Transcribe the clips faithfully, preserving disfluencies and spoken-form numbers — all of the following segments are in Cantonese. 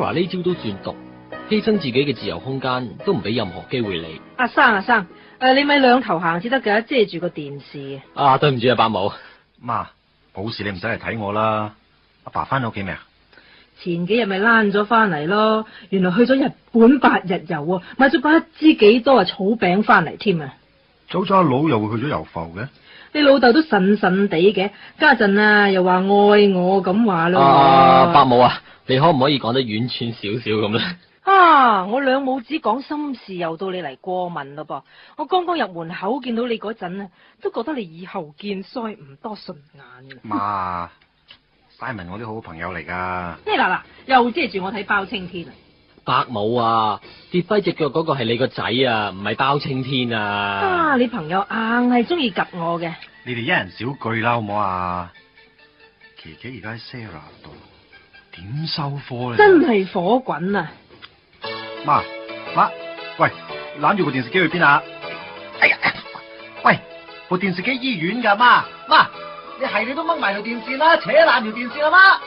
Sarah 呢招都算毒，犧牲自己嘅自由空間，都唔俾任何機會你。 阿生阿生，誒、啊，你咪兩頭行至得噶，遮住個電視。 啊，對唔住啊，伯母。 媽，冇事你唔使嚟睇我啦。阿爸翻到屋企未啊？ 前幾日咪躝咗翻嚟咯，原來去咗日本八日遊啊，買咗不知幾多啊草餅翻嚟添啊！ 走咗阿佬又會去咗遊埠嘅？ 你老豆都神神地嘅，家陣啊又話愛我咁話咯。 啊，伯母啊，你可唔可以講得婉轉少少咁咧？ 啊！我兩母子講心事，又到你嚟過問咯噃。我剛剛入門口見到你嗰陣啊，都覺得你以後見衰唔多順眼。 媽 ，Simon 我啲好朋友嚟噶。 咩嗱嗱，又遮住我睇包青天啊！ 伯母啊，跌跛隻腳嗰個係你個仔啊，唔係包青天啊！ 啊，你朋友硬係中意及我嘅。 你哋一人少句啦，好唔好啊？琪琪而家喺 Sarah 度，點收科咧？ 真係火滾啊！ 媽媽，喂，攬住部電視機去邊啊？哎呀，喂，部電視機醫院噶，媽媽，你係你都掹埋條電線啦，扯爛條電線啦，媽。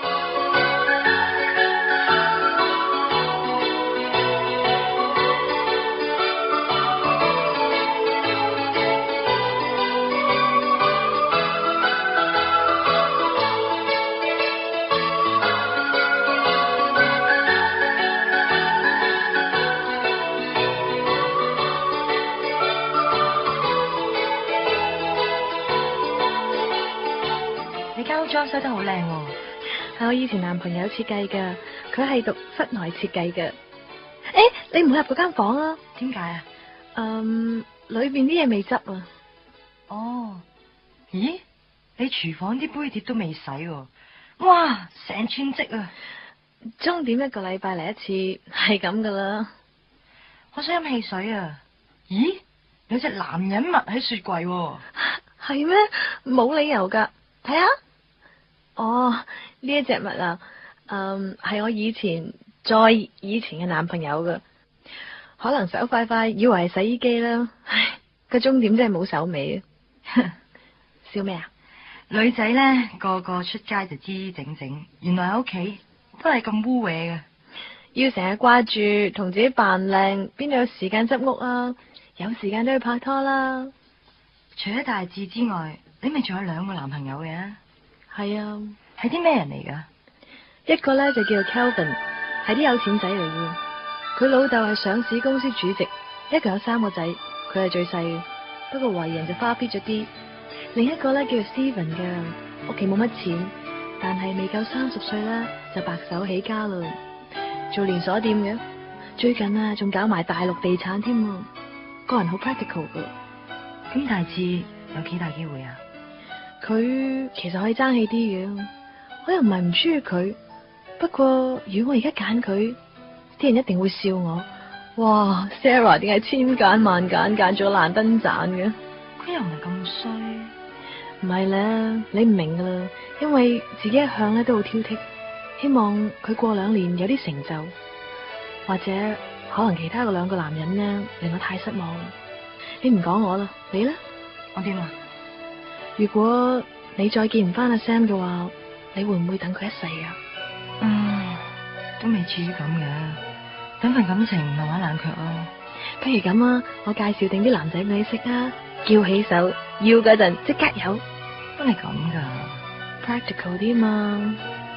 裝修得好靚喎，係我以前男朋友設計噶，佢係讀室內設計嘅。誒，你唔好入嗰間房啊？ 點解啊？ 嗯，裏邊啲嘢未執啊。 哦，咦？你廚房啲杯碟都未洗喎？哇，成串積啊！ 鐘點一個禮拜嚟一次，係咁噶啦。 我想飲汽水啊！咦？有隻男人襪喺雪櫃喎。 係咩？冇理由噶，睇下。哦，呢一隻襪啊，嗯，係我以前再以前嘅男朋友噶，可能手快快以為係洗衣機啦，唉，個鐘點真係冇手尾啊！笑咩啊？ 女仔咧個個出街就支支整整，原來喺屋企都係咁污穢嘅。 要成日掛住同自己扮靚，邊度有時間執屋啊？有時間都去拍拖啦。 除咗大志之外，你咪仲有兩個男朋友嘅？ 係啊， 係啲咩人嚟噶？ 一個咧就叫做 Kelvin， 係啲有錢仔嚟嘅。佢老豆係上市公司主席，一個有三個仔，佢係最細嘅，不過為人就花啲咗啲。另一個咧叫做 Steven 嘅，屋企冇乜錢，但係未夠三十歲咧就白手起家啦，做連鎖店嘅。最近啊仲搞埋大陸地產添啊，個人好 practical 噶。 咁大志有幾大機會啊？ 佢其實可以爭氣啲嘅，我又唔係唔中意佢。不過如果我而家揀佢，啲人一定會笑我。哇 ，Sarah 點解千揀萬揀揀咗爛燈盞嘅？ 佢又唔係咁衰。 唔係咧，你唔明噶啦，因為自己一向咧都好挑剔，希望佢過兩年有啲成就，或者可能其他嘅兩個男人呢令我太失望。你唔講我啦，你呢？ 我點啊？ 如果你再見唔翻阿 Sam 嘅話，你會唔會等佢一世啊？ 嗯，都未至於咁嘅，等份感情慢慢冷卻咯。 不如咁啊，我介紹定啲男仔俾你識啊，叫起手，要嗰陣即刻有。 都係咁噶 ，practical 啲嘛。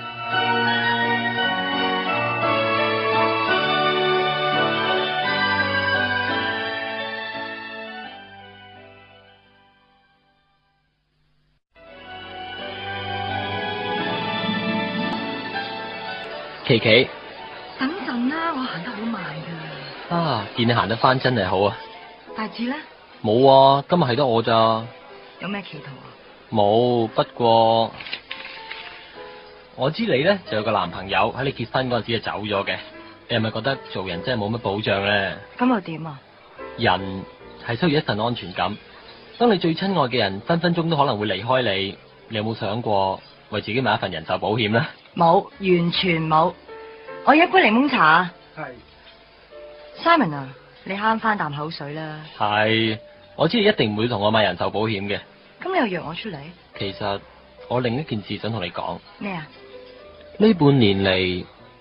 琪琪， 等陣啦，我行得好慢噶。 啊，見你行得翻真係好啊。 大志咧？ 冇啊，今日係得我咋。 有咩企圖啊？ 冇，不過我知你咧就有個男朋友喺你結婚嗰陣時就走咗嘅。你係咪覺得做人真係冇乜保障咧？ 咁又點啊？ 人係需要一份安全感。當你最親愛嘅人分分鐘都可能會離開你，你有冇想過為自己買一份人壽保險咧？ 冇，完全冇。我要一杯檸檬茶啊。 係。 Simon 啊，你慳翻啖口水啦。 係，我知你一定唔會同我買人壽保險嘅。 咁你又約我出嚟？ 其實我另一件事想同你講。 咩啊？ 呢半年嚟，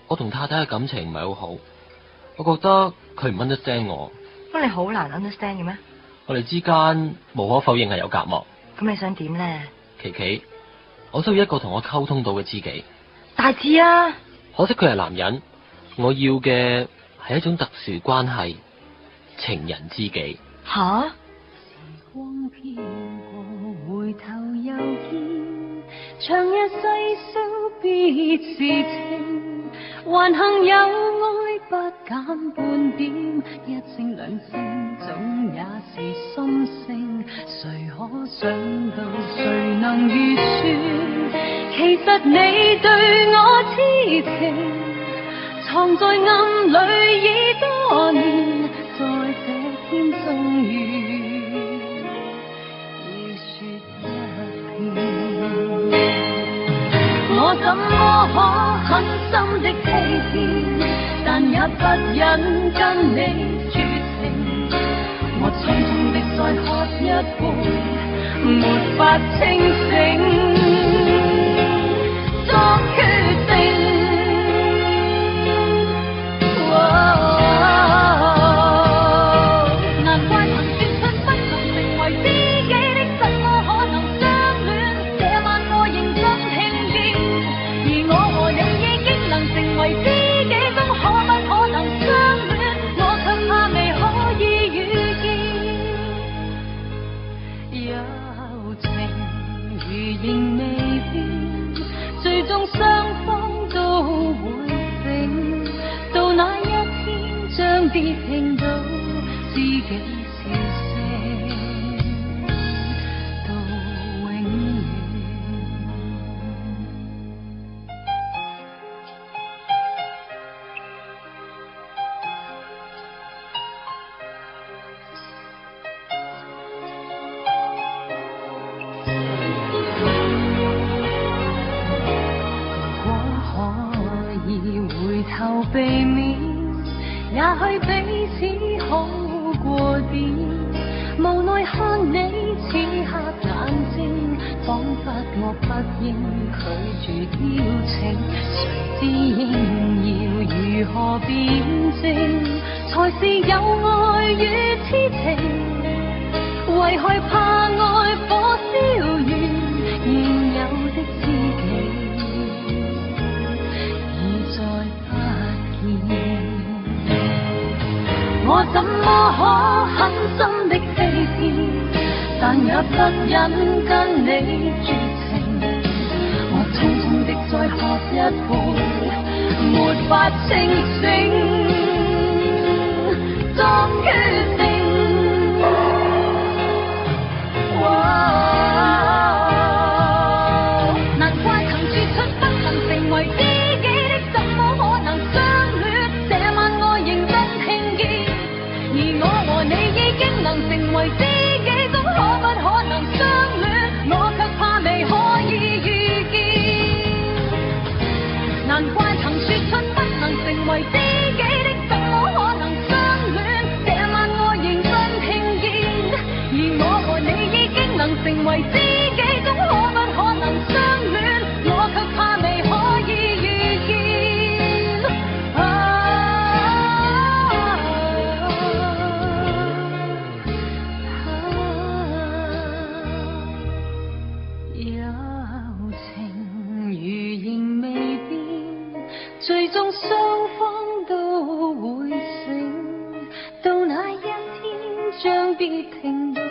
我同太太嘅感情唔係好好，我覺得佢唔 understand 我。 咁你好難 understand 嘅咩？ 我哋之間無可否認係有隔膜。 咁你想點咧？ 琪琪，我需要一個同我溝通到嘅知己。 大志啊！ 可惜佢係男人，我要嘅係一種特殊關係，情人知己。 吓？ 時光飄過，回頭又見，長日細數必是情，還幸有愛不減半點，一聲兩聲總也是心聲，誰可想到誰能預算，其實你對我痴情，藏在暗裏已多年，在這天終於要說一遍，我怎麼可狠心的欺騙，但也不忍跟你絕情，我匆匆的再喝一杯，沒法清醒，作決定。難怪曾說出不能成為知己的，怎麼可能相戀？這晚我認真聽見，而我和你已經能成為知己，怎可不可能相戀？我卻怕未可以遇見，友情如仍未變，最終雙方都會醒，到那一天將必聽到知己笑聲，到永遠。如果可以回頭避免，也許彼此好過點。無奈看你此刻眼睛，彷彿我不應拒絕邀請。誰知應要如何辯證，才是有愛與痴情？為害怕愛火燒完現有的知己，已再不見。我怎麼可狠心的欺騙，但也不忍跟你絕情。我匆匆的再喝一杯，沒法清醒，作決定。難怪曾說出不能成為知己的，怎麼可能相戀？這晚我認真聽見，而我和你已經能成為知己，總可不可能相戀？我卻怕未可以遇見。難怪曾說出不能成為知己的，怎麼可能相戀？這晚我認真聽見，而我和你已經能成為知己，總可不可能相戀？我卻怕未可以遇見。友情如仍未變，最終雙方都會醒，到那一天將必聽到